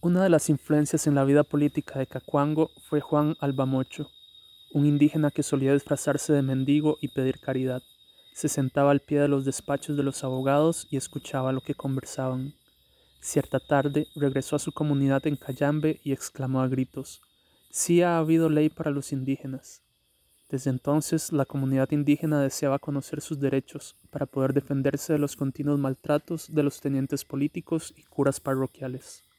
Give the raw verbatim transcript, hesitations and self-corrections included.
Una de las influencias en la vida política de Cacuango fue Juan Albamocho, un indígena que solía disfrazarse de mendigo y pedir caridad. Se sentaba al pie de los despachos de los abogados y escuchaba lo que conversaban. Cierta tarde regresó a su comunidad en Cayambe y exclamó a gritos: «Sí ha habido ley para los indígenas». Desde entonces, la comunidad indígena deseaba conocer sus derechos para poder defenderse de los continuos maltratos de los tenientes políticos y curas parroquiales.